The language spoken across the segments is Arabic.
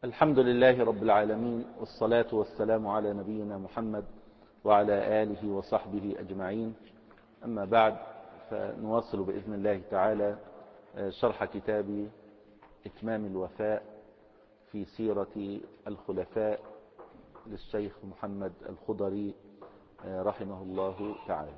الحمد لله رب العالمين، والصلاة والسلام على نبينا محمد وعلى آله وصحبه أجمعين. أما بعد، فنواصل بإذن الله تعالى شرح كتاب إتمام الوفاء في سيرة الخلفاء للشيخ محمد الخضري رحمه الله تعالى.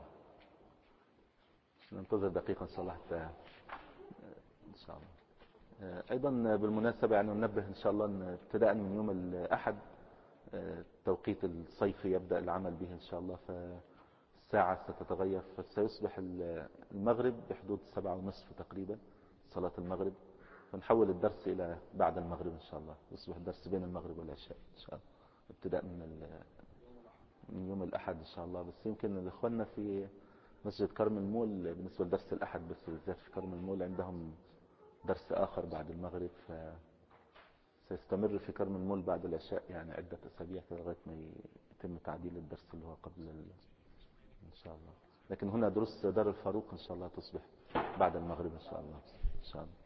ننتظر دقيقة إن شاء الله حتى إن شاء الله. أيضا بالمناسبة يعني ننبه إن شاء الله أن ابتداء من يوم الأحد التوقيت الصيفي يبدأ العمل به إن شاء الله، فالساعة ستتغير، فسيصبح المغرب بحدود 7:30 تقريبا صلاة المغرب، فنحول الدرس إلى بعد المغرب إن شاء الله، يصبح الدرس بين المغرب والعشاء إن شاء الله ابتداء من يوم الأحد إن شاء الله. بس يمكن إخواننا في مسجد كرم المول بالنسبة لدرس الأحد بس بالذات في كرم المول عندهم درس آخر بعد المغرب، فسيستمر في كرم المول بعد العشاء يعني عدة أسابيع لغاية ما يتم تعديل الدرس اللي هو قبل إن شاء الله. لكن هنا دروس دار الفاروق إن شاء الله تصبح بعد المغرب إن شاء الله. إن شاء الله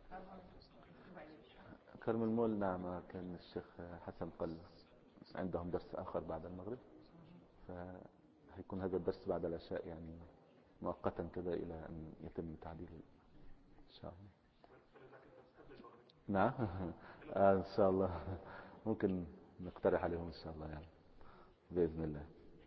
كرم المول نعم، كان الشيخ حسن قال عندهم درس آخر بعد المغرب، فهيكون هذا الدرس بعد العشاء يعني مؤقتا كذا إلى أن يتم تعديله إن شاء الله. نعم إن شاء الله ممكن نقترح عليهم إن شاء الله يعني بإذن الله.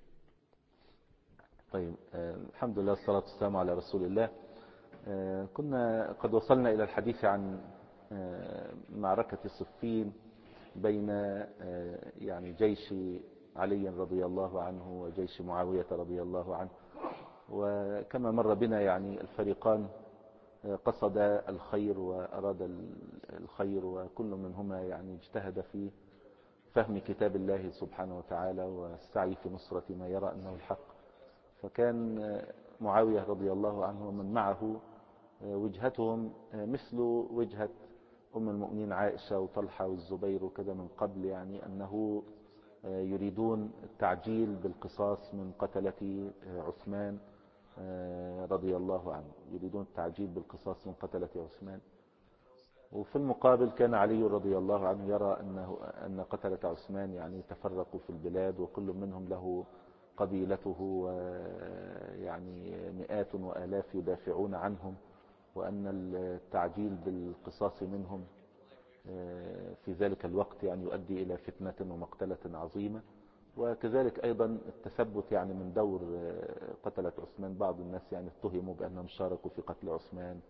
طيب الحمد لله والصلاة والسلام على رسول الله. كنا قد وصلنا إلى الحديث عن معركة صفين بين يعني جيش علي رضي الله عنه وجيش معاوية رضي الله عنه، وكما مر بنا يعني الفريقان قصد الخير وأراد الخير، وكل منهما يعني اجتهد في فهم كتاب الله سبحانه وتعالى والسعي في نصرة ما يرى أنه الحق. فكان معاوية رضي الله عنه ومن معه وجهتهم مثل وجهة أم المؤمنين عائشة وطلحة والزبير وكذا من قبل، يعني أنه يريدون التعجيل بالقصاص من قتلة عثمان رضي الله عنه، يريدون التعجيل بالقصاص من قتلة عثمان. وفي المقابل كان علي رضي الله عنه يرى أن قتلة عثمان يعني تفرقوا في البلاد وكل منهم له قبيلته ويعني مئات وآلاف يدافعون عنهم، وأن التعجيل بالقصاص منهم في ذلك الوقت يعني يؤدي إلى فتنة ومقتلة عظيمة. وكذلك أيضا التثبت يعني من دور قتلة عثمان، بعض الناس يعني اتهموا بأنهم شاركوا في قتل عثمان،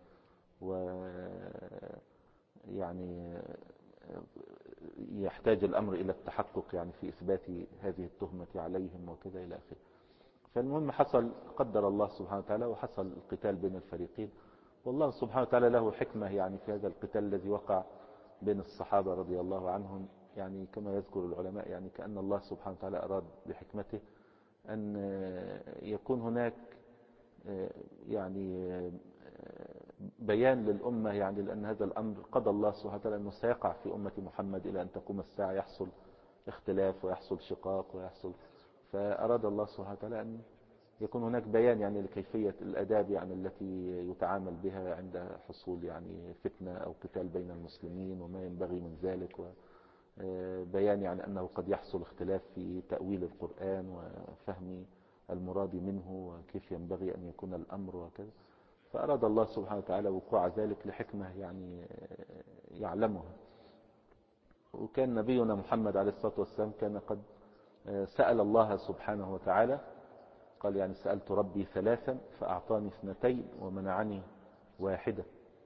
ويعني يحتاج الأمر إلى التحقق يعني في إثبات هذه التهمة عليهم وكذا إلى آخره. فالمهم حصل قدر الله سبحانه وتعالى وحصل القتال بين الفريقين، والله سبحانه وتعالى له حكمة يعني في هذا القتال الذي وقع بين الصحابة رضي الله عنهم، يعني كما يذكر العلماء يعني كأن الله سبحانه وتعالى أراد بحكمته أن يكون هناك يعني بيان للأمة، يعني لأن هذا الأمر قضى الله سبحانه وتعالى أنه سيقع في أمة محمد إلى أن تقوم الساعة، يحصل اختلاف ويحصل شقاق ويحصل، فأراد الله سبحانه وتعالى أن يكون هناك بيان يعني لكيفية الأداب يعني التي يتعامل بها عند حصول يعني فتنة أو قتال بين المسلمين وما ينبغي من ذلك، وبيان يعني أنه قد يحصل اختلاف في تأويل القرآن وفهم المراد منه وكيف ينبغي أن يكون الأمر وكذا. فأراد الله سبحانه وتعالى وقوع ذلك لحكمة يعني يعلمها. وكان نبينا محمد عليه الصلاة والسلام كان قد سأل الله سبحانه وتعالى، قال يعني سألت ربي 3 فأعطاني 2 ومنعني 1.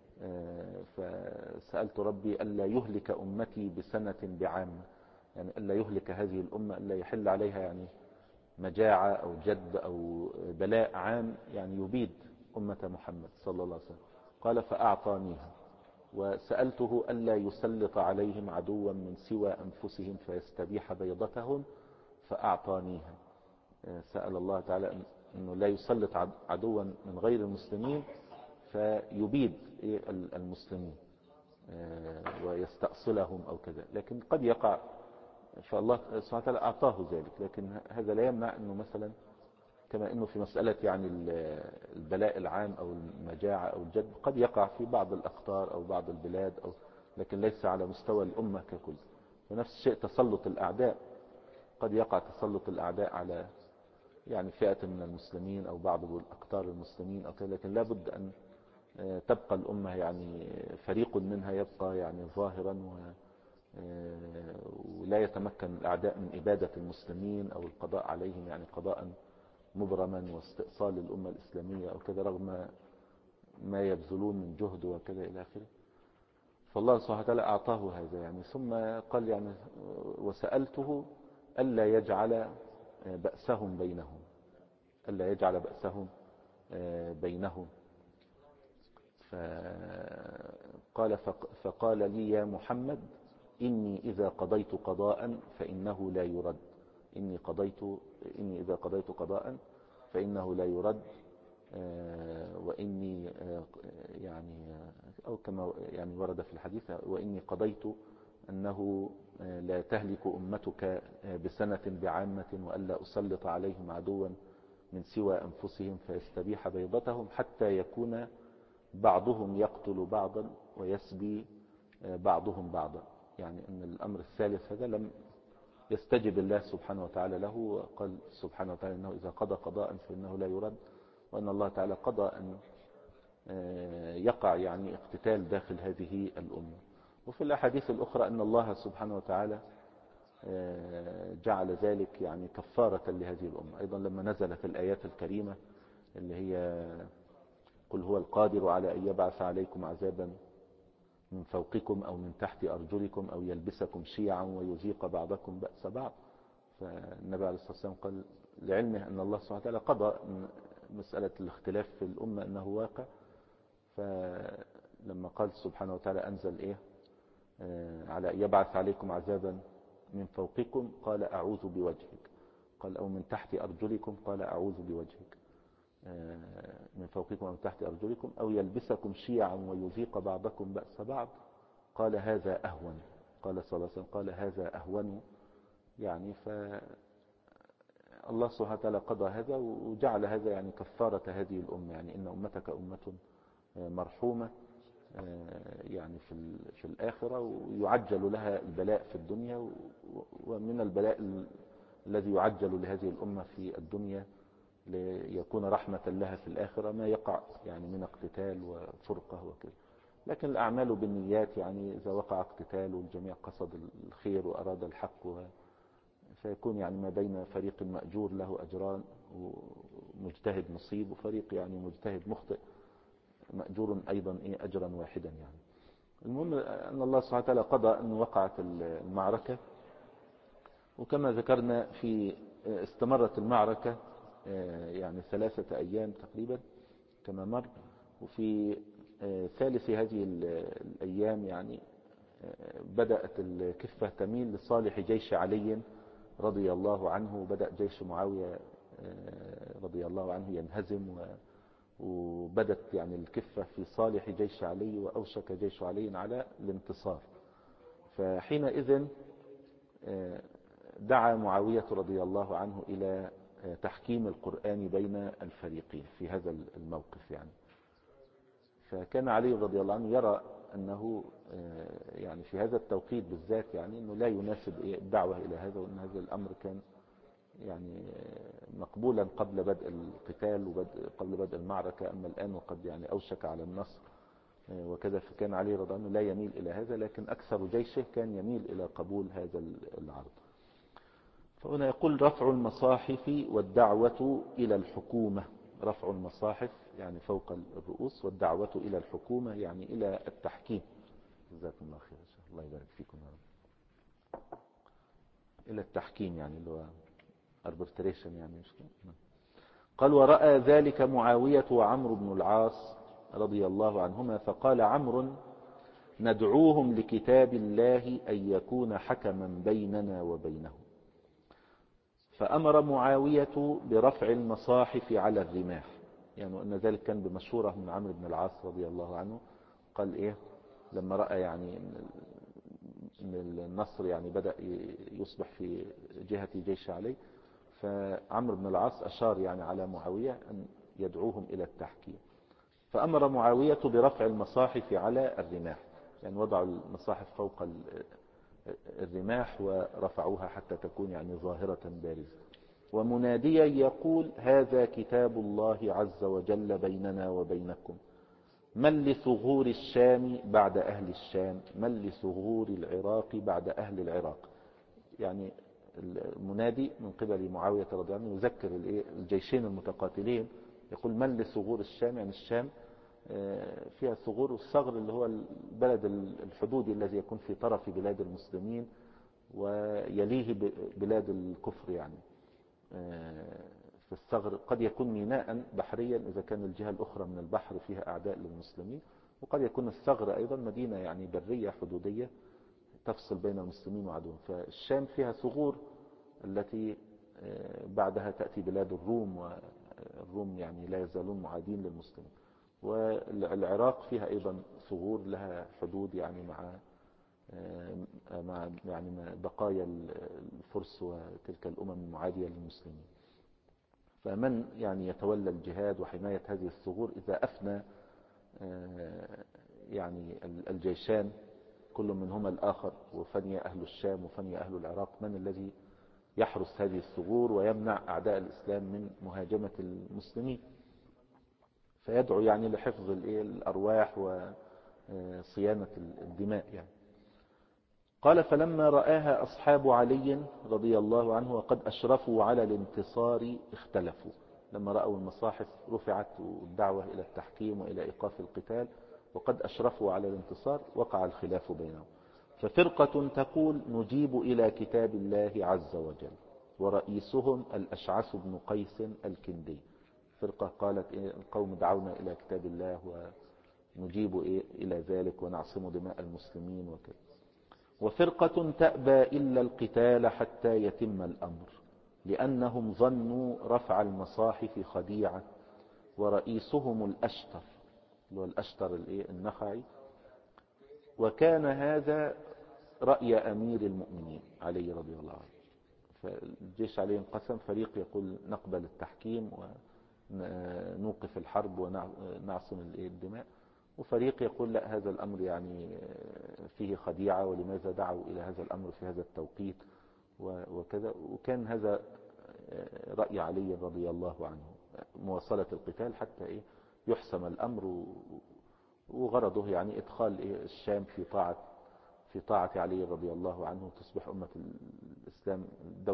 فسألت ربي ألا يهلك أمتي بسنة بعامة، يعني ألا يهلك هذه الأمة، ألا يحل عليها يعني مجاعة أو جد أو بلاء عام يعني يبيد أمة محمد صلى الله عليه وسلم. قال فأعطانيها. وسألته ألا يسلط عليهم عدوا من سوى أنفسهم فيستبيح بيضتهم فأعطانيها. سأل الله تعالى أنه لا يسلط عدوا من غير المسلمين فيبيد المسلمين ويستأصلهم أو كذا، لكن قد يقع، فالله سبحانه وتعالى أعطاه ذلك. لكن هذا لا يمنع أنه مثلا كما أنه في مسألة يعني البلاء العام أو المجاعة أو الجد قد يقع في بعض الأقطار أو بعض البلاد لكن ليس على مستوى الأمة ككل. ونفس الشيء تسلط الأعداء، قد يقع تسلط الأعداء على يعني فئة من المسلمين أو بعض الأقطار المسلمين أو كذا، لكن لا بد أن تبقى الأمة يعني فريق منها يبقى يعني ظاهرا ولا يتمكن الأعداء من إبادة المسلمين أو القضاء عليهم يعني قضاء مبرما واستئصال الأمة الإسلامية أو كذا، رغم ما يبذلون من جهد وكذا إلى آخره. فالله سبحانه وتعالى أعطاه هذا يعني. ثم قال يعني وسألته ألا يجعل بأسهم بينهم، ألا يجعل بأسهم بينهم. فقال لي يا محمد إني إذا قضيت قضاء فإنه لا يرد، إني إذا قضيت قضاء فإنه لا يرد، وإني يعني أو كما يعني ورد في الحديث وإني قضيت أنه لا تهلك أمتك بسنة بعامة وألا أسلط عليهم عدوا من سوى أنفسهم فيستبيح بيضتهم حتى يكون بعضهم يقتل بعضا ويسبي بعضهم بعضا. يعني أن الأمر الثالث هذا لم يستجب الله سبحانه وتعالى له، وقال سبحانه وتعالى أنه إذا قضى قضاء فإنه لا يرد، وأن الله تعالى قضى أن يقع يعني اقتتال داخل هذه الأمة. وفي الأحاديث الأخرى أن الله سبحانه وتعالى جعل ذلك يعني كفارة لهذه الأمة. أيضا لما نزلت الآيات الكريمة اللي هي قل هو القادر على أن يبعث عليكم عذابا من فوقكم أو من تحت أرجلكم أو يلبسكم شيعا ويذيق بعضكم بأس بعض، فالنبي عليه الصلاة والسلام قال لعلمه أن الله سبحانه وتعالى قضى مسألة الاختلاف في الأمة أنه واقع. فلما قال سبحانه وتعالى أنزل إيه على أن يبعث عليكم عذابا من فوقكم قال أعوذ بوجهك، قال أو من تحت أرجلكم قال أعوذ بوجهك، من فوقكم أو تحت أرجلكم أو يلبسكم شيعا ويذيق بعضكم بأس بعض قال هذا أهون، قال صلى الله عليه وسلم قال هذا أهون. يعني فالله سبحانه وتعالى قضى هذا وجعل هذا يعني كفارة هذه الأمة، يعني إن أمتك أمة مرحومة يعني في الآخرة، ويعجل لها البلاء في الدنيا، ومن البلاء الذي يعجل لهذه الأمة في الدنيا ليكون رحمة لها في الآخرة ما يقع يعني من اقتتال وفرقة وكذا. لكن الأعمال بالنيات، يعني إذا وقع اقتتال والجميع قصد الخير وأراد الحق فيكون يعني ما بين فريق مأجور له أجران ومجتهد مصيب، وفريق يعني مجتهد مخطئ مأجور أيضا أجرا واحدا. يعني المهم أن الله سبحانه وتعالى قضى أن وقعت المعركة، وكما ذكرنا استمرت المعركة يعني 3 أيام تقريبا كما مر. وفي ثالث هذه الأيام يعني بدأت الكفة تميل لصالح جيش علي رضي الله عنه، وبدأ جيش معاوية رضي الله عنه ينهزم، وبدت يعني الكفة في صالح جيش علي، وأوشك جيش علي على الانتصار. فحينئذ دعا معاوية رضي الله عنه إلى تحكيم القرآن بين الفريقين في هذا الموقف. يعني فكان علي رضي الله عنه يرى أنه يعني في هذا التوقيت بالذات يعني أنه لا يناسب الدعوة إلى هذا، وأن هذا الأمر كان يعني مقبولا قبل بدء القتال وقبل بدء المعركة، أما الآن وقد يعني أوشك على النصر وكذا. فكان علي رضي الله عنه لا يميل إلى هذا، لكن أكثر جيشه كان يميل إلى قبول هذا العرض. فهنا يقول رفع المصاحف والدعوة إلى الحكومة. رفع المصاحف يعني فوق الرؤوس، والدعوة إلى الحكومة يعني إلى التحكيم. جزاكم الله خير، الله يبارك فيكم يا رب. إلى التحكيم يعني اللي هو arbitration يعني مش كده. قال ورأى ذلك معاوية وعمرو بن العاص رضي الله عنهما، فقال عمرو ندعوهم لكتاب الله أن يكون حكما بيننا وبينهم. فأمر معاوية برفع المصاحف على الرماح، يعني أن ذلك كان بمشورة من عمرو بن العاص رضي الله عنه. قال لما رأى يعني أن النصر يعني بدأ يصبح في جهة جيش علي، فعمرو بن العاص أشار يعني على معاوية أن يدعوهم إلى التحكيم. فأمر معاوية برفع المصاحف على الرماح، يعني وضعوا المصاحف فوق الرماح ورفعوها حتى تكون يعني ظاهرة بارزة. ومناديا يقول هذا كتاب الله عز وجل بيننا وبينكم، من لثغور الشام بعد أهل الشام، من لثغور العراق بعد أهل العراق. يعني المنادي من قبل معاوية رضي الله عنه يذكر الجيشين المتقاتلين، يقول من لثغور الشام، يعني الشام فيها ثغور، والثغر اللي هو البلد الحدودي الذي يكون في طرف بلاد المسلمين ويليه بلاد الكفر. يعني في الثغر قد يكون ميناء بحريا إذا كان الجهة الأخرى من البحر فيها أعداء للمسلمين، وقد يكون الثغر أيضا مدينة يعني برية حدودية تفصل بين المسلمين وعدوهم. فالشام فيها ثغور التي بعدها تأتي بلاد الروم، والروم يعني لا يزالون معادين للمسلمين. والعراق فيها أيضا ثغور لها حدود يعني مع يعني بقايا الفرس وتلك الأمم المعادية للمسلمين. فمن يعني يتولى الجهاد وحماية هذه الثغور إذا أفنى يعني الجيشان كل منهما الآخر، وفني أهل الشام وفني أهل العراق، من الذي يحرس هذه الثغور ويمنع أعداء الإسلام من مهاجمة المسلمين؟ فيدعو يعني لحفظ الأرواح وصيانة الدماء يعني. قال فلما رآها أصحاب علي رضي الله عنه وقد أشرفوا على الانتصار اختلفوا. لما رأوا المصاحف رفعت والدعوة إلى التحكيم وإلى إيقاف القتال وقد أشرفوا على الانتصار وقع الخلاف بينهم. ففرقة تقول نجيب إلى كتاب الله عز وجل، ورئيسهم الأشعث بن قيس الكندي. فرقة قالت القوم دعونا إلى كتاب الله ونجيب إلى ذلك ونعصم دماء المسلمين وكذا. وفرقة تأبى إلا القتال حتى يتم الأمر، لأنهم ظنوا رفع المصاحف خديعة، ورئيسهم الأشتر اللي هو الأشتر النخعي، وكان هذا رأي أمير المؤمنين علي رضي الله عنه. فالجيش عليه انقسم، فريق يقول نقبل التحكيم ونوقف الحرب ونعصم الدماء، وفريق يقول لا، هذا الأمر يعني فيه خديعة، ولماذا دعوا إلى هذا الأمر في هذا التوقيت وكذا. وكان هذا رأي علي رضي الله عنه، مواصلة القتال حتى يحسم الأمر، وغرضه يعني إدخال الشام في طاعة علي رضي الله عنه، تصبح أمة الإسلام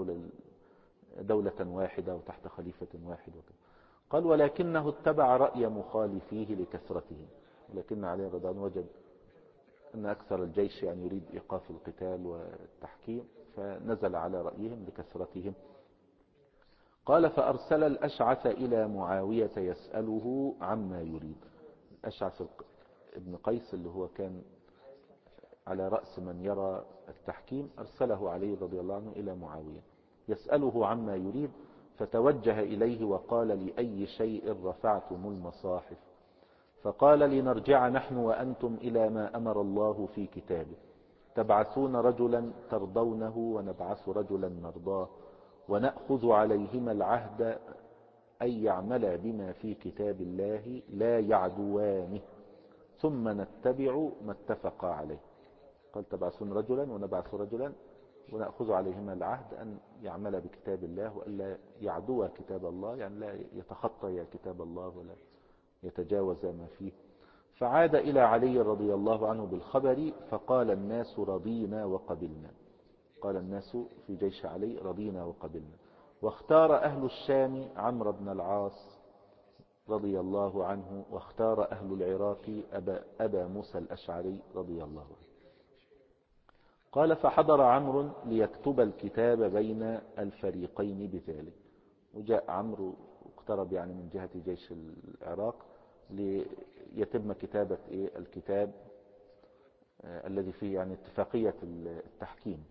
دولة واحدة وتحت خليفة واحد وكذا. قال ولكنه اتبع رأي مخالفيه لكثرتهم، ولكن علي رضي الله عنه وجد أن أكثر الجيش يعني يريد إيقاف القتال والتحكيم، فنزل على رأيهم لكثرتهم. قال فأرسل الأشعث إلى معاوية يسأله عما يريد. الأشعث ابن قيس اللي هو كان على رأس من يرى التحكيم أرسله علي رضي الله عنه إلى معاوية يسأله عما يريد، فتوجه إليه وقال لأي شيء رفعتم المصاحف؟ فقال لنرجع نحن وأنتم إلى ما أمر الله في كتابه، تبعثون رجلا ترضونه ونبعث رجلا نرضاه، ونأخذ عليهما العهد أن يعمل بما في كتاب الله لا يعدوانه، ثم نتبع ما اتفق عليه. قال تبعثون رجلا ونبعث رجلا ونأخذ عليهما العهد أن يعمل بكتاب الله وألا يعدو كتاب الله، يعني لا يتخطى كتاب الله ولا يتجاوز ما فيه. فعاد إلى علي رضي الله عنه بالخبر، فقال الناس رضينا وقبلنا. قال الناس في جيش علي رضينا وقبلنا. واختار أهل الشام عمرو بن العاص رضي الله عنه، واختار أهل العراق أبا موسى الأشعري رضي الله عنه. قال فحضر عمرو ليكتب الكتاب بين الفريقين بذلك. وجاء عمرو واقترب يعني من جهة جيش العراق ليتم كتابة الكتاب الذي فيه يعني اتفاقية التحكيم.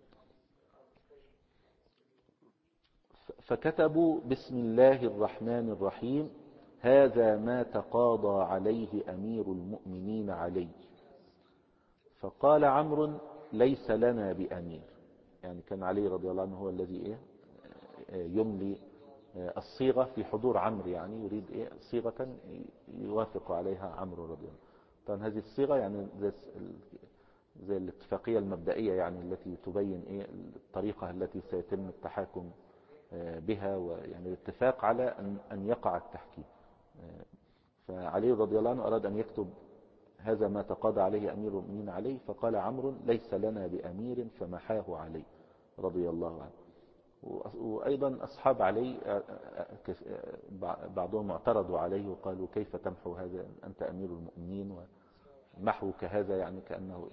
فكتبوا بسم الله الرحمن الرحيم هذا ما تقاضى عليه أمير المؤمنين علي. فقال عمرو ليس لنا بأمير، يعني كان علي رضي الله عنه هو الذي يملي الصيغة في حضور عمرو، يعني يريد صيغة يوافق عليها عمرو رضي الله عنه. طبعا هذه الصيغة يعني زي الاتفاقية المبدئية يعني التي تبين الطريقة التي سيتم التحاكم بها، ويعني الاتفاق على أن يقع التحكيم. فعلي رضي الله عنه أراد أن يكتب هذا ما تقاضى عليه أمير المؤمنين عليه، فقال عمرو ليس لنا بأمير، فمحاه علي رضي الله عنه. وأيضا أصحاب علي بعضهم اعترضوا عليه وقالوا كيف تمحو هذا أنت أمير المؤمنين، ومحوك هذا يعني كأنه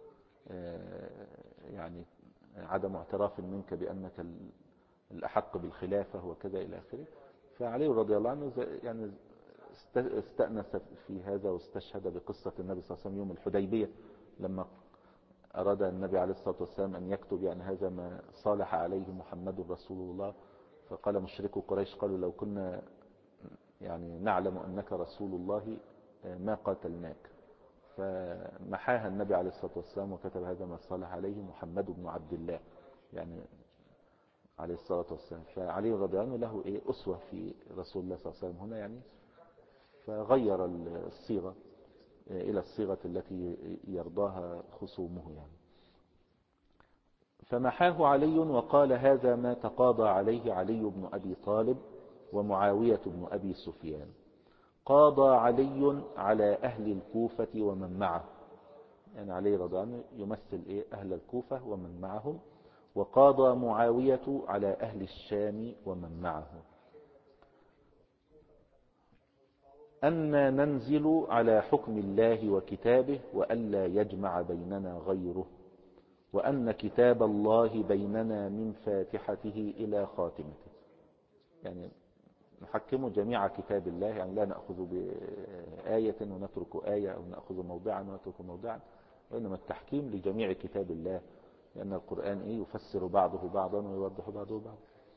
يعني عدم اعتراف منك بأنك الأحق بالخلافة وكذا إلى آخره. فعلي رضي الله عنه يعني استأنس في هذا، واستشهد بقصة النبي صلى الله عليه وسلم يوم الحديبية لما أراد النبي عليه الصلاة والسلام أن يكتب يعني هذا ما صالح عليه محمد رسول الله، فقال مشركو قريش قالوا لو كنا يعني نعلم أنك رسول الله ما قاتلناك، فمحاها النبي عليه الصلاة والسلام وكتب هذا ما صالح عليه محمد بن عبد الله يعني عليه الصلاة والسلام. فعلي رضي الله عنه له أسوة في رسول الله صلى الله عليه وسلم هنا يعني، فغير الصيغة إلى الصيغة التي يرضاها خصومه يعني. فمحاه علي وقال هذا ما تقاضى عليه علي بن أبي طالب ومعاوية بن أبي سفيان. قاضى علي على أهل الكوفة ومن معه، يعني علي رضي الله عنه يمثل أهل الكوفة ومن معهم، وقاضى معاوية على أهل الشام ومن معه. أن ننزل على حكم الله وكتابه، وألا يجمع بيننا غيره، وأن كتاب الله بيننا من فاتحته إلى خاتمته. يعني نحكم جميع كتاب الله، يعني لا نأخذ بآية ونترك آية، أو نأخذ موضعا ونترك موضعا، وإنما التحكيم لجميع كتاب الله، لأن القرآن يفسر بعضه بعضا ويوضح بعضه بعضا.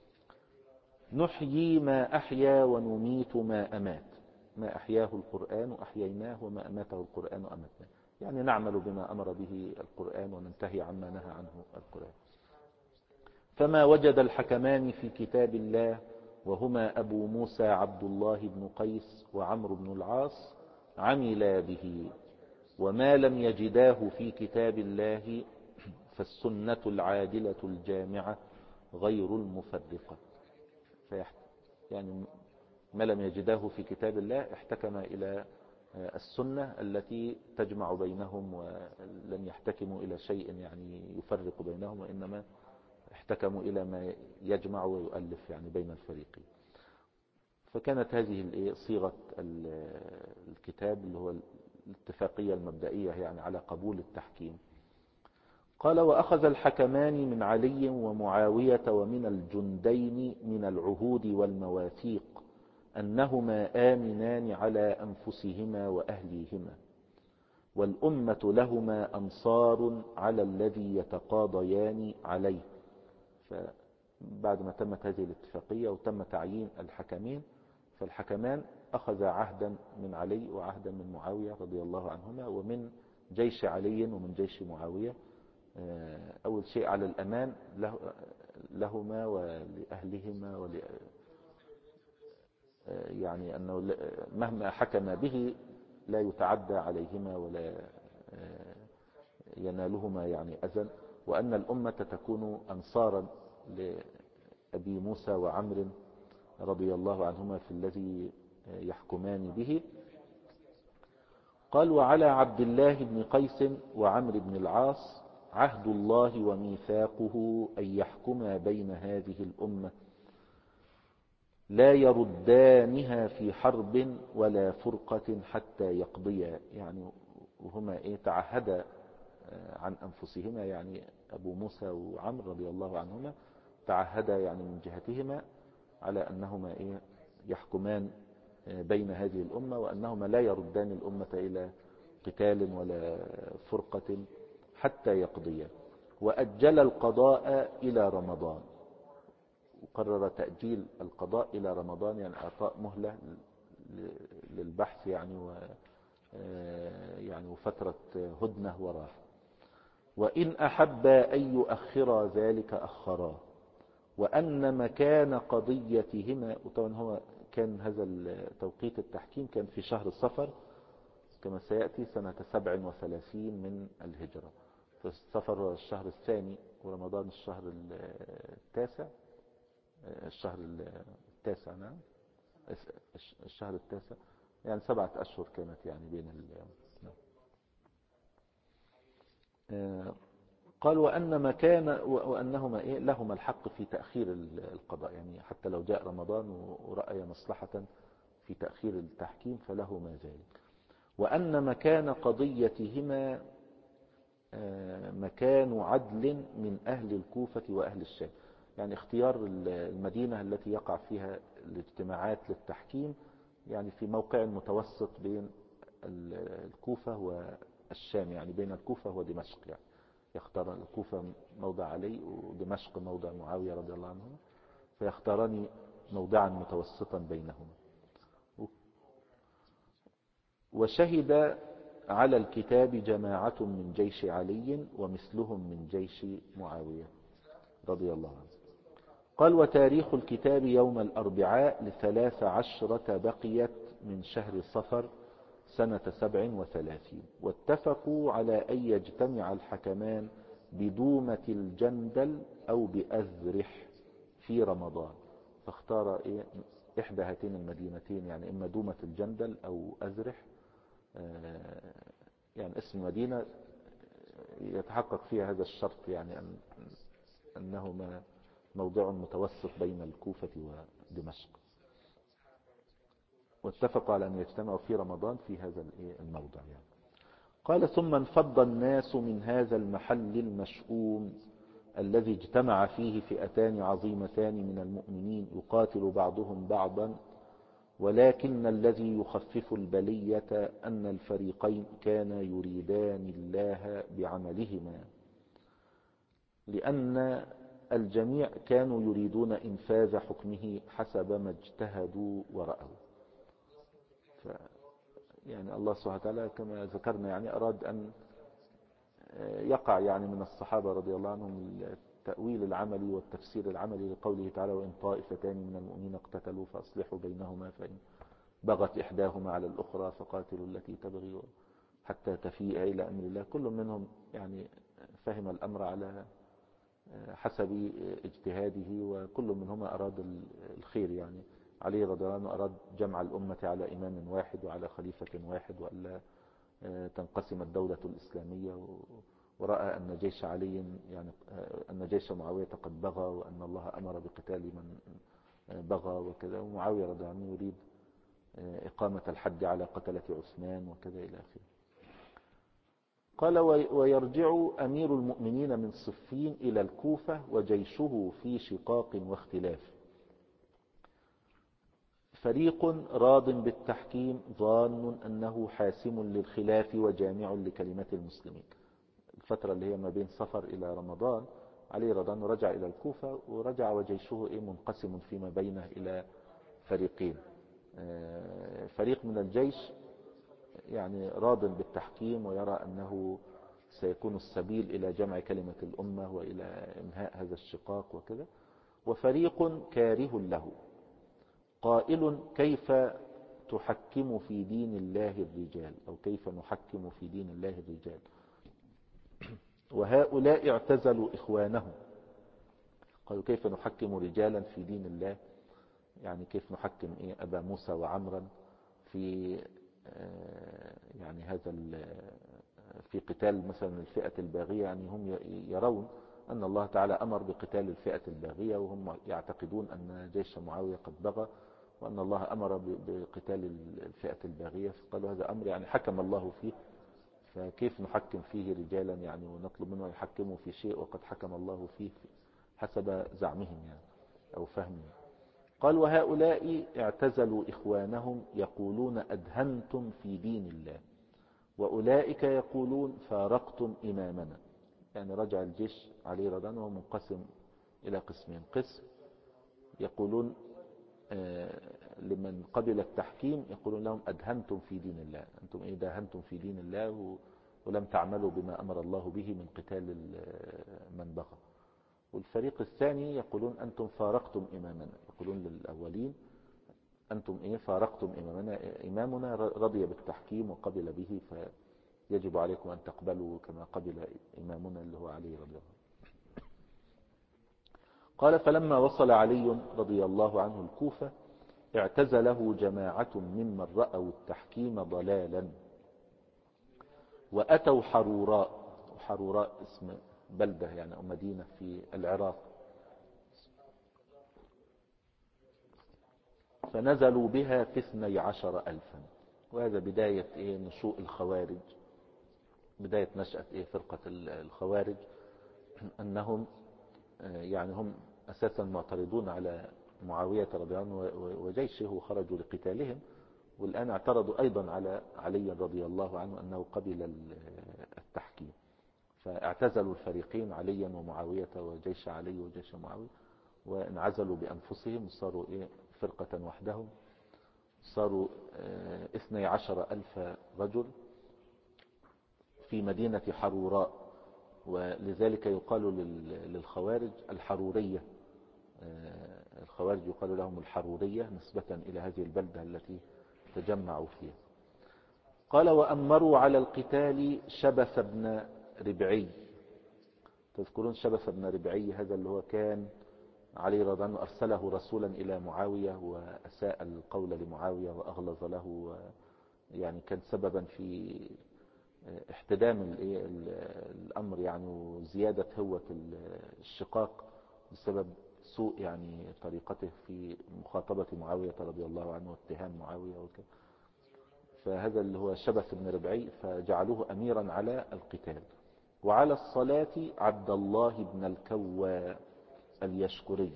نحيي ما أحيا ونميت ما أمات، ما أحياه القرآن أحييناه، وما أماته القرآن أمتناه. يعني نعمل بما أمر به القرآن وننتهي عما نهى عنه القرآن. فما وجد الحكمان في كتاب الله، وهما أبو موسى عبد الله بن قيس وعمرو بن العاص، عملا به. وما لم يجداه في كتاب الله فالسنة العادلة الجامعة غير المفرقة. يعني ما لم يجداه في كتاب الله احتكم إلى السنة التي تجمع بينهم، ولم يحتكموا إلى شيء يعني يفرق بينهم، وإنما احتكموا إلى ما يجمع ويؤلف يعني بين الفريقين. فكانت هذه صيغة الكتاب اللي هو الاتفاقية المبدئية يعني على قبول التحكيم. قال وأخذ الحكمان من علي ومعاوية ومن الجندين من العهود والمواثيق أنهما آمنان على أنفسهما وأهليهما، والأمة لهما أنصار على الذي يتقاضيان عليه. فبعد ما تمت هذه الاتفاقية وتم تعيين الحكمين، فالحكمان أخذ عهدا من علي وعهدا من معاوية رضي الله عنهما، ومن جيش علي ومن جيش معاوية. أول شيء على الأمان لهما ولأهلهما، يعني أنه مهما حكم به لا يتعدى عليهما ولا ينالهما يعني أذى، وأن الأمة تكون أنصارا لأبي موسى وعمر رضي الله عنهما في الذي يحكمان به. قال وعلى عبد الله بن قيس وعمر بن العاص عهد الله وميثاقه أن يحكما بين هذه الأمة، لا يردانها في حرب ولا فرقة حتى يقضيا. يعني وهما تعهدا عن أنفسهما، يعني أبو موسى وعمر رضي الله عنهما تعهدا يعني من جهتهما على أنهما يحكمان بين هذه الأمة، وأنهما لا يردان الأمة إلى قتال ولا فرقة حتى يقضيا. وأجل القضاء إلى رمضان، وقرر تأجيل القضاء إلى رمضان، يعني أعطاء مهلة للبحث يعني وفترة هدنة وراحة. وإن أحب أن يؤخر ذلك أخرا، وأن مكان قضيتهما، وطبعا هو كان هذا توقيت التحكيم كان في شهر الصفر كما سيأتي سنة 37 من الهجرة، فالسفر الشهر الثاني ورمضان الشهر التاسع. الشهر التاسع، نعم، الشهر التاسع، يعني 7 أشهر كانت يعني بين قال وأنهما لهما الحق في تأخير القضاء، يعني حتى لو جاء رمضان ورأي مصلحة في تأخير التحكيم فله ما ذلك. وأن مكان قضيتهما مكان عدل من أهل الكوفة وأهل الشام، يعني اختيار المدينة التي يقع فيها الاجتماعات للتحكيم يعني في موقع متوسط بين الكوفة والشام، يعني بين الكوفة ودمشق، يعني يختار الكوفة موضع علي ودمشق موضع معاوية رضي الله عنه، فيختاران موضعا متوسطا بينهما. وشهد على الكتاب جماعة من جيش علي ومثلهم من جيش معاوية رضي الله عنه. قال وتاريخ الكتاب يوم الأربعاء ل13 بقيت من شهر صفر سنة 37، واتفقوا على أن يجتمع الحكمان بدومة الجندل أو بأذرح في رمضان، فاختار إحدى هاتين المدينتين، يعني إما دومة الجندل أو أذرح، يعني اسم مدينة يتحقق فيها هذا الشرط، يعني أنهما موضع متوسط بين الكوفة ودمشق، واتفقوا على أن يجتمعوا في رمضان في هذا الموضع يعني. قال ثم انفض الناس من هذا المحل المشؤوم الذي اجتمع فيه فئتان عظيمتان من المؤمنين يقاتل بعضهم بعضا، ولكن الذي يخفف البلية أن الفريقين كانا يريدان الله بعملهما، لأن الجميع كانوا يريدون إنفاذ حكمه حسب ما اجتهدوا ورأوا. يعني الله سبحانه وتعالى كما ذكرنا يعني أراد أن يقع يعني من الصحابة رضي الله عنهم التأويل العملي والتفسير العملي لقوله تعالى وإن طائفتان من المؤمنين اقتتلوا فأصلحوا بينهما فإن بغت إحداهما على الأخرى فقاتلوا التي تبغي حتى تفيء إلى أمر الله. كل منهم يعني فهم الأمر على حسب اجتهاده، وكل منهما أراد الخير. يعني علي رضي الله عنه أراد جمع الأمة على إمام واحد وعلى خليفة واحد وألا تنقسم الدولة الإسلامية، ورأى أن جيش علي يعني أن جيش معاوية قد بغى وأن الله أمر بقتال من بغى وكذا، ومعاوية رضي الله عنه يريد إقامة الحد على قتلة عثمان وكذا إلى آخره. قال ويرجع أمير المؤمنين من صفين إلى الكوفة وجيشه في شقاق واختلاف، فريق راض بالتحكيم ظان أنه حاسم للخلاف وجامع لكلمة المسلمين. الفترة اللي هي ما بين صفر إلى رمضان علي رضي الله عنه رجع إلى الكوفة، ورجع وجيشه منقسم فيما بينه إلى فريقين. فريق من الجيش يعني راض بالتحكيم ويرى أنه سيكون السبيل إلى جمع كلمة الأمة وإلى إنهاء هذا الشقاق وكذا، وفريق كاره له قائل كيف تحكم في دين الله الرجال، أو كيف نحكم في دين الله الرجال. وهؤلاء اعتزلوا إخوانهم، قالوا كيف نحكم رجالا في دين الله، يعني كيف نحكم أبا موسى وعمرا في يعني هذا في قتال مثلا الفئة الباغية. يعني هم يرون أن الله تعالى أمر بقتال الفئة الباغية، وهم يعتقدون أن جيش معاوية قد بغى وأن الله أمر بقتال الفئة الباغية، فقالوا هذا أمر يعني حكم الله فيه، فكيف نحكم فيه رجالا يعني ونطلب منه يحكموا في شيء وقد حكم الله فيه حسب زعمهم يعني أو فهمهم. قال وهؤلاء اعتزلوا إخوانهم يقولون أدهنتم في دين الله، وأولئك يقولون فارقتم إمامنا. يعني رجع الجيش عليه رضي الله عنه منقسم إلى قسمين، قسم يقولون لمن قبل التحكيم يقولون لهم أدهنتم في دين الله، أنتم داهنتم في دين الله ولم تعملوا بما أمر الله به من قتال من بغى. والفريق الثاني يقولون أنتم فارقتم إمامنا، يقولون للأولين أنتم فارقتم إمامنا، إمامنا رضي بالتحكيم وقبل به يجب عليكم أن تقبلوا كما قبل إمامنا اللي هو علي رضي الله عنه. قال فلما وصل علي رضي الله عنه الكوفة اعتزله جماعة ممن رأوا التحكيم ضلالا وأتوا حروراء، وحروراء اسم بلدة يعني أو مدينة في العراق، فنزلوا بها في 12,000. وهذا بداية نشوء الخوارج، بداية نشأة فرقة الخوارج، أنهم يعني هم أساسا معترضون على معاوية رضي الله عنه وجيشه وخرجوا لقتالهم، والآن اعترضوا أيضا على علي رضي الله عنه أنه قبل التحكيم، فاعتزلوا الفريقين عليا ومعاوية وجيش علي وجيش معاوية، وانعزلوا بأنفسهم وصاروا فرقة وحدهم، صاروا 12,000 رجل في مدينة حروراء. ولذلك يقال للخوارج الحرورية، الخوارج يقال لهم الحرورية نسبة إلى هذه البلدة التي تجمعوا فيها. قال وأمروا على القتال شبث بن ربعي. تذكرون شبث بن ربعي هذا اللي هو كان علي رضي الله عنه أرسله رسولا إلى معاوية وأساء القول لمعاوية وأغلظ له، يعني كان سببا في احتدام الأمر يعني وزيادة هوة الشقاق بسبب سوء يعني طريقته في مخاطبة معاوية رضي الله عنه واتهام معاوية وكذا. فهذا اللي هو شبث بن ربعي فجعلوه أميرا على القتال. وعلى الصلاة عبد الله بن الكوى اليشكري.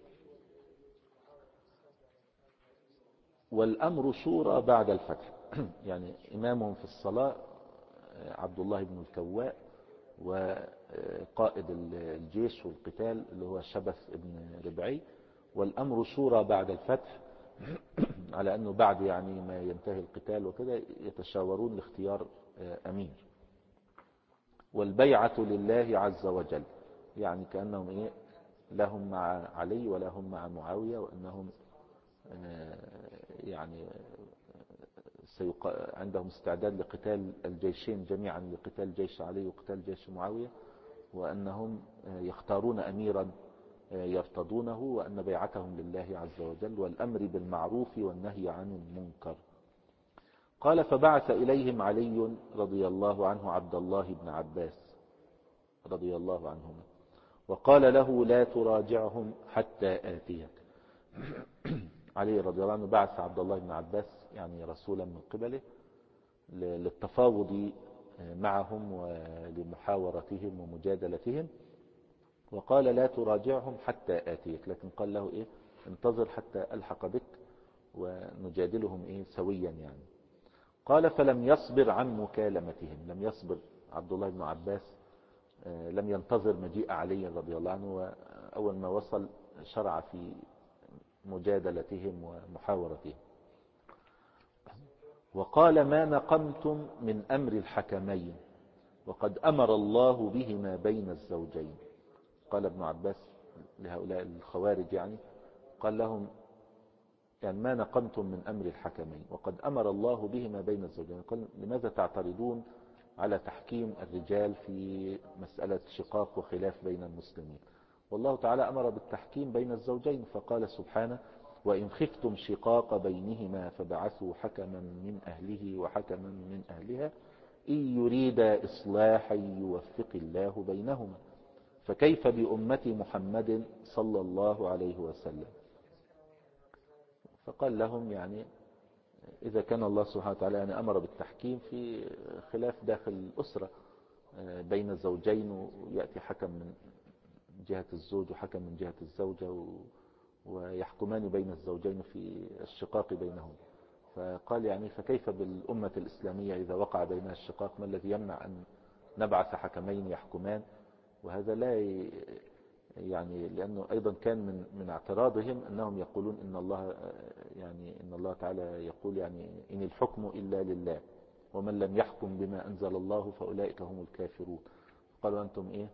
والأمر شورى بعد الفتح يعني إمامهم في الصلاة عبد الله بن الكواء، وقائد الجيش والقتال اللي هو شبث بن ربعي. والأمر شورى بعد الفتح على أنه بعد يعني ما ينتهي القتال وكذا يتشاورون لاختيار أمير. والبيعة لله عز وجل، يعني كأنهم لهم مع علي ولا هم مع معاوية، وأنهم يعني عندهم استعداد لقتال الجيشين جميعا، لقتال جيش علي وقتال جيش معاوية، وأنهم يختارون أميرا يرتضونه، وأن بيعتهم لله عز وجل، والأمر بالمعروف والنهي عن المنكر. قال فبعث إليهم علي رضي الله عنه عبد الله بن عباس رضي الله عنهما وقال له لا تراجعهم حتى آتيك. علي رضي الله عنه بعث عبد الله بن عباس يعني رسولا من قبله للتفاوض معهم ولمحاورتهم ومجادلتهم، وقال لا تراجعهم حتى آتيك، لكن قال له انتظر حتى ألحق بك ونجادلهم سويا يعني. قال فلم يصبر عن مكالمتهم، لم يصبر عبد الله بن عباس، لم ينتظر مجيء علي رضي الله عنه، وأول ما وصل شرع في مجادلتهم ومحاورتهم. وقال ما نقمتم من أمر الحكمين وقد أمر الله بهما بين الزوجين. قال ابن عباس لهؤلاء الخوارج يعني قال لهم يعني ما نقمتم من أمر الحكمين وقد أمر الله بهما بين الزوجين. قال لماذا تعترضون على تحكيم الرجال في مسألة شقاق وخلاف بين المسلمين؟ والله تعالى أمر بالتحكيم بين الزوجين، فقال سبحانه وإن خفتم شقاق بينهما فبعثوا حكما من أهله وحكما من أهلها إن يريد إصلاحا يوفق الله بينهما فكيف بأمة محمد صلى الله عليه وسلم. فقال لهم يعني إذا كان الله سبحانه وتعالى يعني أمر بالتحكيم في خلاف داخل الأسرة بين الزوجين، ويأتي حكم من جهة الزوج وحكم من جهة الزوجة ويحكمان بين الزوجين في الشقاق بينهم، فقال يعني فكيف بالأمة الإسلامية إذا وقع بينها الشقاق، ما الذي يمنع أن نبعث حكمين يحكمان؟ وهذا لا يعني لأنه أيضا كان من اعتراضهم أنهم يقولون إن الله يعني إن الله تعالى يقول يعني إن الحكم إلا لله ومن لم يحكم بما أنزل الله فأولئك هم الكافرون. قالوا أنتم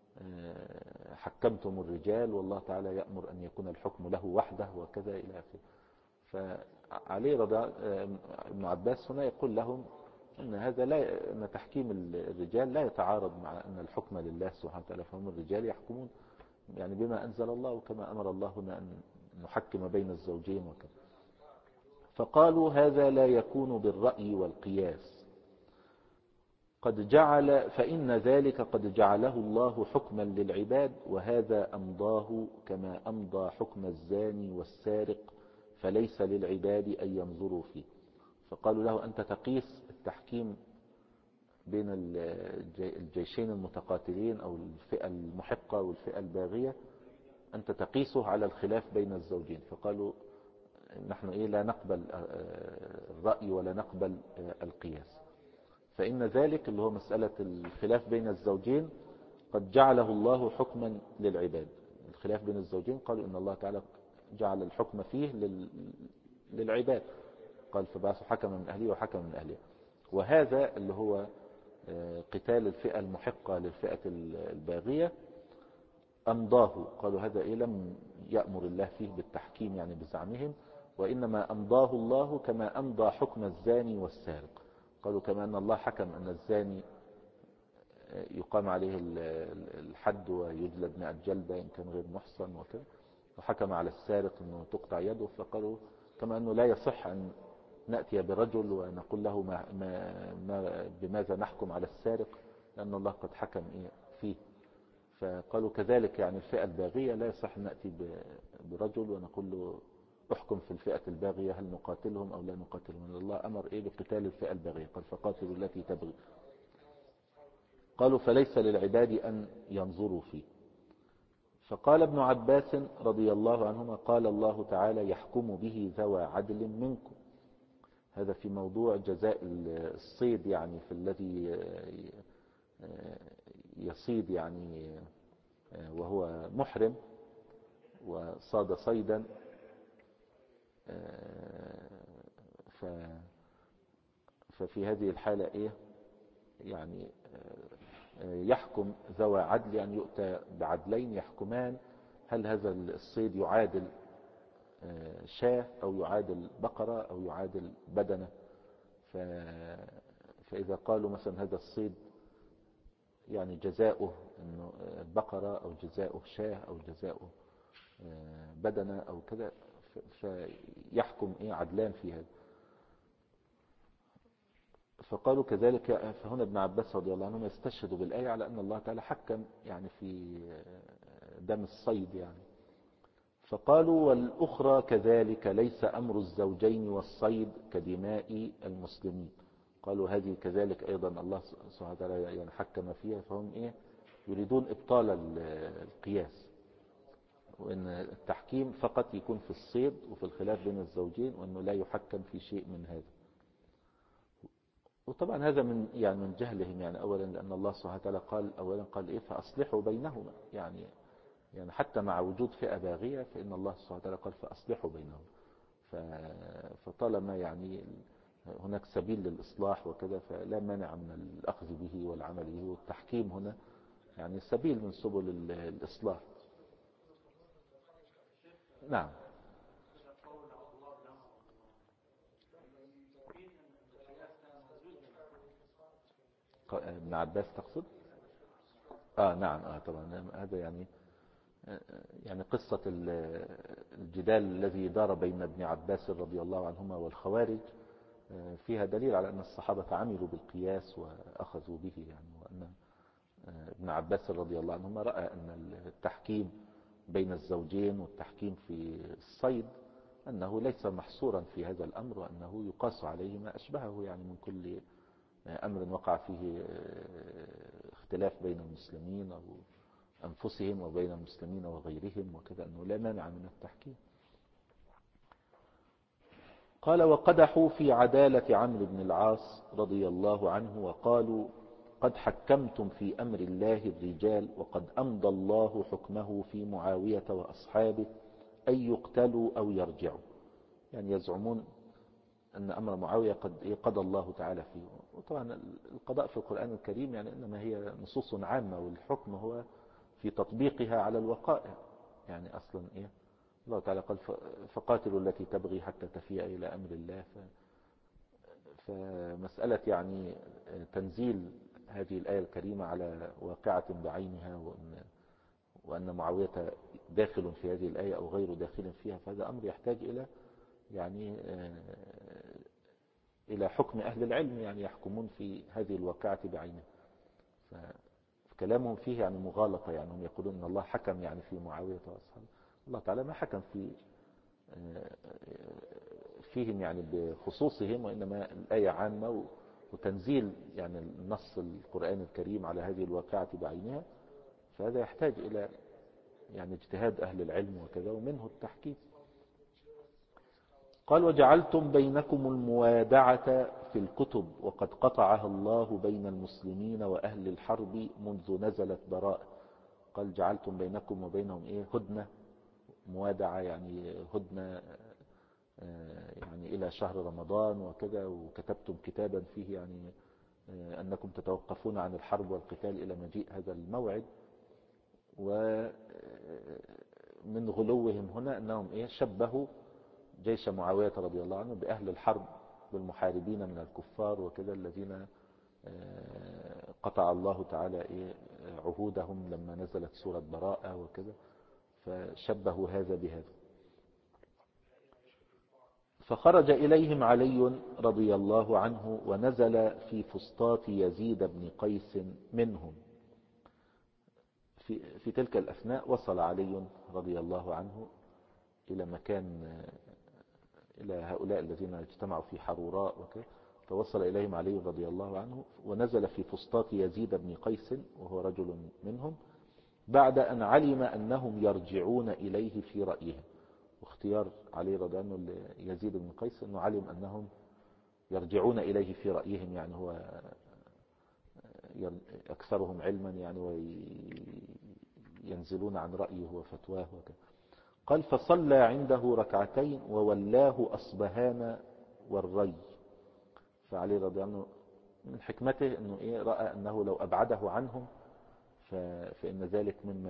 حكمتم الرجال والله تعالى يأمر أن يكون الحكم له وحده وكذا إلى آخره. فعلي رضي ابن عباس هنا يقول لهم أن هذا لا، أن تحكيم الرجال لا يتعارض مع أن الحكم لله سبحانه وتعالى، فهم الرجال يحكمون يعني بما أنزل الله، وكما أمر الله هنا أن نحكم بين الزوجين وكذا. فقالوا هذا لا يكون بالرأي والقياس، قد جعل فإن ذلك قد جعله الله حكما للعباد، وهذا أمضاه كما أمضى حكم الزاني والسارق، فليس للعباد أن ينظروا فيه. فقالوا له أنت تقيس التحكيم بين الجيشين المتقاتلين أو الفئة المحقة والفئة الباغية، أنت تقيسه على الخلاف بين الزوجين. فقالوا نحن لا نقبل الرأي ولا نقبل القياس، فإن ذلك اللي هو مسألة الخلاف بين الزوجين قد جعله الله حكما للعباد. الخلاف بين الزوجين قالوا إن الله تعالى جعل الحكم فيه للعباد، قال فبعثوا حكما من أهله وحكما من أهله. وهذا اللي هو قتال الفئة المحقة للفئة الباغية أمضاه، قالوا هذا لم يأمر الله فيه بالتحكيم يعني بزعمهم، وإنما أمضاه الله كما أمضى حكم الزاني والسارق. قالوا كما أن الله حكم أن الزاني يقام عليه الحد ويجلد 100 جلدة إن كان غير محصن وكذا، وحكم على السارق أنه تقطع يده. فقالوا كما أنه لا يصح أن نأتي برجل ونقول له بماذا نحكم على السارق، لأن الله قد حكم فيه. فقالوا كذلك يعني الفئة الباغية لا يصح نأتي برجل ونقول له احكم في الفئة الباغية هل نقاتلهم أو لا نقاتلهم. الله أمر بقتال الفئة الباغية، قال فقاتلوا التي تبغي. قالوا فليس للعباد أن ينظروا فيه. فقال ابن عباس رضي الله عنهما قال الله تعالى يحكم به ذوى عدل منكم. هذا في موضوع جزاء الصيد، يعني في الذي يصيد يعني وهو محرم وصاد صيدا، ففي هذه الحالة يعني يحكم ذوى عدل، يعني يؤتى بعدلين يحكمان هل هذا الصيد يعادل شاة أو يعادل بقرة أو يعادل بدنة. فإذا قالوا مثلا هذا الصيد يعني جزاؤه إنه بقرة أو جزاؤه شاة أو جزاؤه بدنة أو كذا، فيحكم عدلان في هذا. فقالوا كذلك. فهنا ابن عباس رضي الله عنه يستشهد بالآية على أن الله تعالى حكم يعني في دم الصيد يعني. فقالوا والأخرى كذلك ليس أمر الزوجين والصيد كدماء المسلمين. قالوا هذه كذلك أيضا الله سبحانه وتعالى يعني حكم فيها، فهم يريدون إبطال القياس، وأن التحكيم فقط يكون في الصيد وفي الخلاف بين الزوجين، وأنه لا يحكم في شيء من هذا. وطبعا هذا من جهلهم يعني أولا، لأن الله سبحانه وتعالى قال فأصلحوا بينهما، يعني حتى مع وجود فئة باغية فإن الله سبحانه وتعالى قال فأصلحوا بينهم. فطالما يعني هناك سبيل للإصلاح وكذا فلا مانع من الأخذ به والعمل به، والتحكيم هنا يعني سبيل من سبل الإصلاح. نعم. ابن عباس تقصد؟ نعم. طبعا هذا يعني قصة الجدال الذي دار بين ابن عباس رضي الله عنهما والخوارج فيها دليل على أن الصحابة عملوا بالقياس وأخذوا به يعني، وأن ابن عباس رضي الله عنهما رأى أن التحكيم بين الزوجين والتحكيم في الصيد أنه ليس محصورا في هذا الأمر، وأنه يقاس عليه ما أشبهه يعني من كل أمر وقع فيه اختلاف بين المسلمين أو أنفسهم وبين المسلمين وغيرهم وكذا، أنه لا مانع من التحكيم. قال وقدحوا في عدالة عمرو بن العاص رضي الله عنه وقالوا قد حكمتم في أمر الله الرجال، وقد أمضى الله حكمه في معاوية وأصحابه أن يقتلوا أو يرجعوا. يعني يزعمون أن أمر معاوية قضى الله تعالى فيه. وطبعا القضاء في القرآن الكريم يعني إنما هي نصوص عامة، والحكم هو في تطبيقها على الوقائع. يعني أصلا الله تعالى قال فقاتلوا التي تبغي حتى تفيء إلى أمر الله. فمسألة يعني تنزيل هذه الآية الكريمة على واقعة بعينها وأن معاوية داخل في هذه الآية أو غير داخل فيها، فهذا أمر يحتاج إلى يعني إلى حكم أهل العلم، يعني يحكمون في هذه الواقعة بعينها. فكلامهم فيه يعني مغالطة، يعني هم يقولون أن الله حكم يعني في معاوية وأصحابه. الله تعالى ما حكم فيهم يعني بخصوصهم، وإنما الآية عامة، وتنزيل يعني النص القرآن الكريم على هذه الواقعة بعينها، فهذا يحتاج إلى يعني اجتهاد أهل العلم وكذا، ومنه التحكيم. قال وجعلتم بينكم الموادعة في الكتب وقد قطعها الله بين المسلمين وأهل الحرب منذ نزلت براءة. قال جعلتم بينكم وبينهم هدنة، موادعة يعني هدنة يعني إلى شهر رمضان وكذا، وكتبتم كتابا فيه يعني أنكم تتوقفون عن الحرب والقتال إلى مجيء هذا الموعد. ومن غلوهم هنا أنهم شبهوا جيش معاوية رضي الله عنه بأهل الحرب والمحاربين من الكفار وكذا، الذين قطع الله تعالى عهودهم لما نزلت سورة براءة وكذا، فشبهوا هذا بهذا. فخرج إليهم علي رضي الله عنه ونزل في فسطاط يزيد بن قيس منهم. في تلك الأثناء وصل علي رضي الله عنه إلى مكان، إلى هؤلاء الذين اجتمعوا في حروراء وكذا، فوصل إليهم علي رضي الله عنه ونزل في فسطاط يزيد بن قيس وهو رجل منهم، بعد أن علم أنهم يرجعون إليه في رأيهم. واختيار علي رضي الله عنه يزيد بن قيس أنه علم أنهم يرجعون إليه في رأيهم، يعني هو أكثرهم علما يعني، وينزلون عن رأيه وفتواه وكذا. قال فصلى عنده ركعتين وولاه أصبهان والري. فعلي رضي الله عنه من حكمته أنه رأى أنه لو أبعده عنهم فإن ذلك مما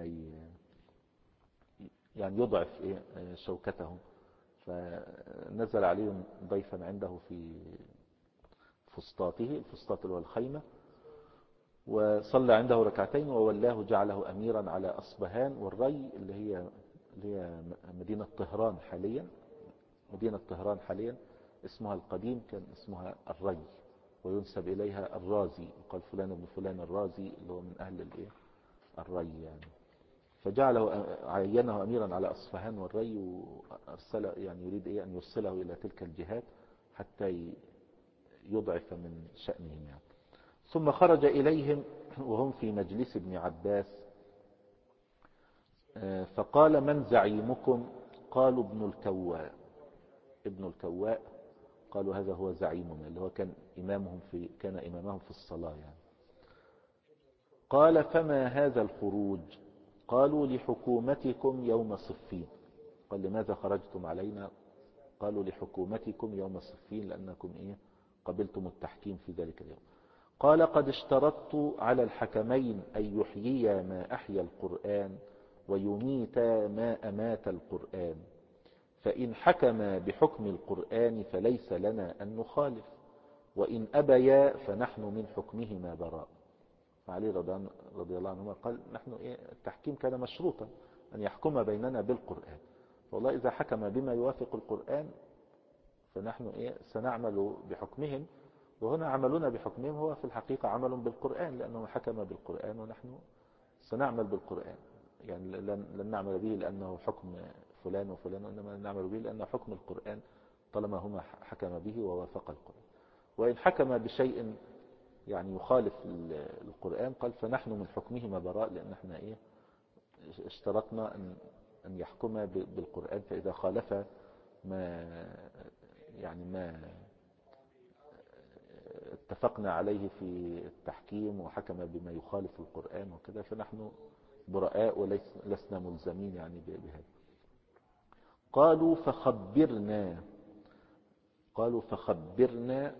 يعني يضعف شوكتهم، فنزل عليهم ضيفا عنده في فسطاطه، الفسطاط اللي هو الخيمة، وصلى عنده ركعتين وولاه جعله أميرا على أصبهان والري، اللي هي مدينة طهران حاليا. مدينة طهران حاليا اسمها القديم كان اسمها الري، وينسب إليها الرازي، وقال فلان ابن فلان الرازي اللي هو من أهل الري يعني. فجعله عينه أميرا على أصفهان والري، وأرسل يعني يريد أن يرسله إلى تلك الجهات حتى يضعف من شأنهم يعني. ثم خرج إليهم وهم في مجلس ابن عباس، فقال من زعيمكم؟ قالوا ابن الكواء. ابن الكواء قالوا هذا هو زعيمنا، اللي هو كان إمامهم في الصلاة يعني. قال فما هذا الخروج؟ قالوا لحكومتكم يوم صفين. قال لماذا خرجتم علينا؟ قالوا لحكومتكم يوم صفين، لأنكم قبلتم التحكيم في ذلك اليوم. قال قد اشترطت على الحكمين أن يحييا ما أحيا القرآن ويميتا ما أمات القرآن، فإن حكما بحكم القرآن فليس لنا أن نخالف، وإن أبيا فنحن من حكمهما براء. فعلي رضي الله عنه قال نحن التحكيم كان مشروطا أن يحكم بيننا بالقرآن، والله إذا حكم بما يوافق القرآن فنحن سنعمل بحكمهم، وهنا عملنا بحكمهم هو في الحقيقة عمل بالقرآن، لأنه حكم بالقرآن ونحن سنعمل بالقرآن، يعني لن نعمل به لأنه حكم فلان وفلان، وإنما نعمل به لأنه حكم القرآن طالما هما حكم به ووافق القرآن. وإن حكم بشيء يعني يخالف القرآن قال فنحن من حكمهما براء، لأن احنا اشترطنا أن يحكم بالقرآن، فإذا خالف ما اتفقنا عليه في التحكيم وحكم بما يخالف القرآن وكذا فنحن براء ولسنا ملزمين يعني بهذا. قالوا فخبرنا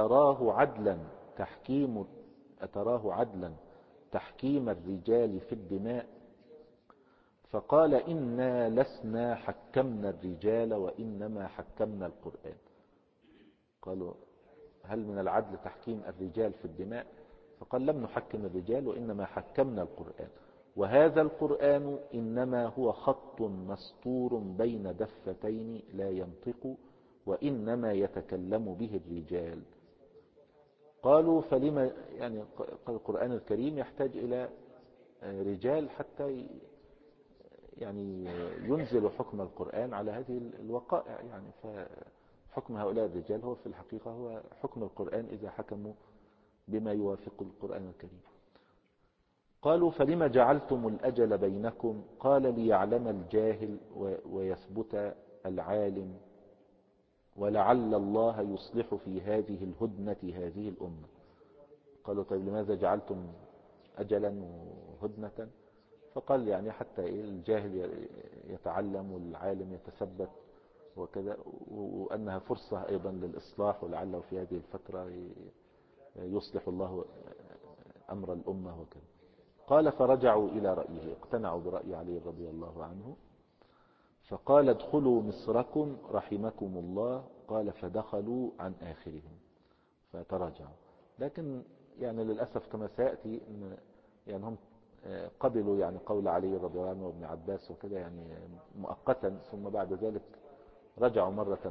أتراه عدلا تحكيم الرجال في الدماء؟ فقال إنا لسنا حكمنا الرجال وإنما حكمنا القرآن. قالوا هل من العدل تحكيم الرجال في الدماء؟ فقال لم نحكم الرجال وإنما حكمنا القرآن، وهذا القرآن إنما هو خط مسطور بين دفتين لا ينطق، وإنما يتكلم به الرجال. قالوا فلما يعني القرآن الكريم يحتاج إلى رجال حتى يعني ينزل حكم القرآن على هذه الوقائع، يعني فحكم هؤلاء الرجال هو في الحقيقة هو حكم القرآن إذا حكموا بما يوافق القرآن الكريم. قالوا فلما جعلتم الأجل بينكم؟ قال ليعلم الجاهل ويثبت العالم، ولعل الله يصلح في هذه الهدنة هذه الأمة. قالوا طيب لماذا جعلتم أجلا وهدنة؟ فقال يعني حتى الجاهل يتعلم والعالم يتثبت وكذا، وأنها فرصة أيضا للإصلاح، ولعله في هذه الفترة يصلح الله أمر الأمة وكذا. قال فرجعوا إلى رأيه، اقتنعوا برأي علي رضي الله عنه، فقال ادخلوا مصركم رحمكم الله. قال فدخلوا عن آخرهم فتراجعوا. لكن يعني للأسف كما سيأتي إن يعني هم قبلوا يعني قول علي رضي الله عنه وابن عباس وكذا يعني مؤقتا، ثم بعد ذلك رجعوا مرة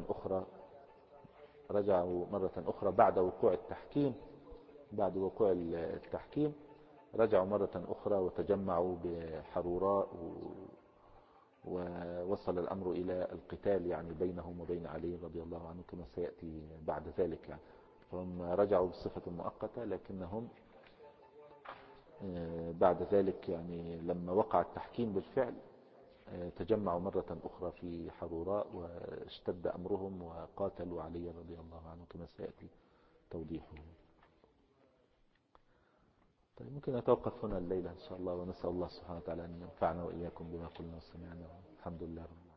أخرى بعد وقوع التحكيم. رجعوا مرة أخرى وتجمعوا بحروراء، ووصل الأمر إلى القتال يعني بينهم وبين علي رضي الله عنه كما سيأتي بعد ذلك. يعني فهم رجعوا بصفة مؤقتة، لكنهم بعد ذلك يعني لما وقع التحكيم بالفعل تجمعوا مرة أخرى في حروراء واشتد أمرهم وقاتلوا علي رضي الله عنه كما سيأتي توضيحه. طيب ممكن نتوقف هنا الليلة إن شاء الله، ونسأل الله سبحانه وتعالى أن ينفعنا وإياكم بما قلنا وسمعنا. الحمد لله رب العالمين.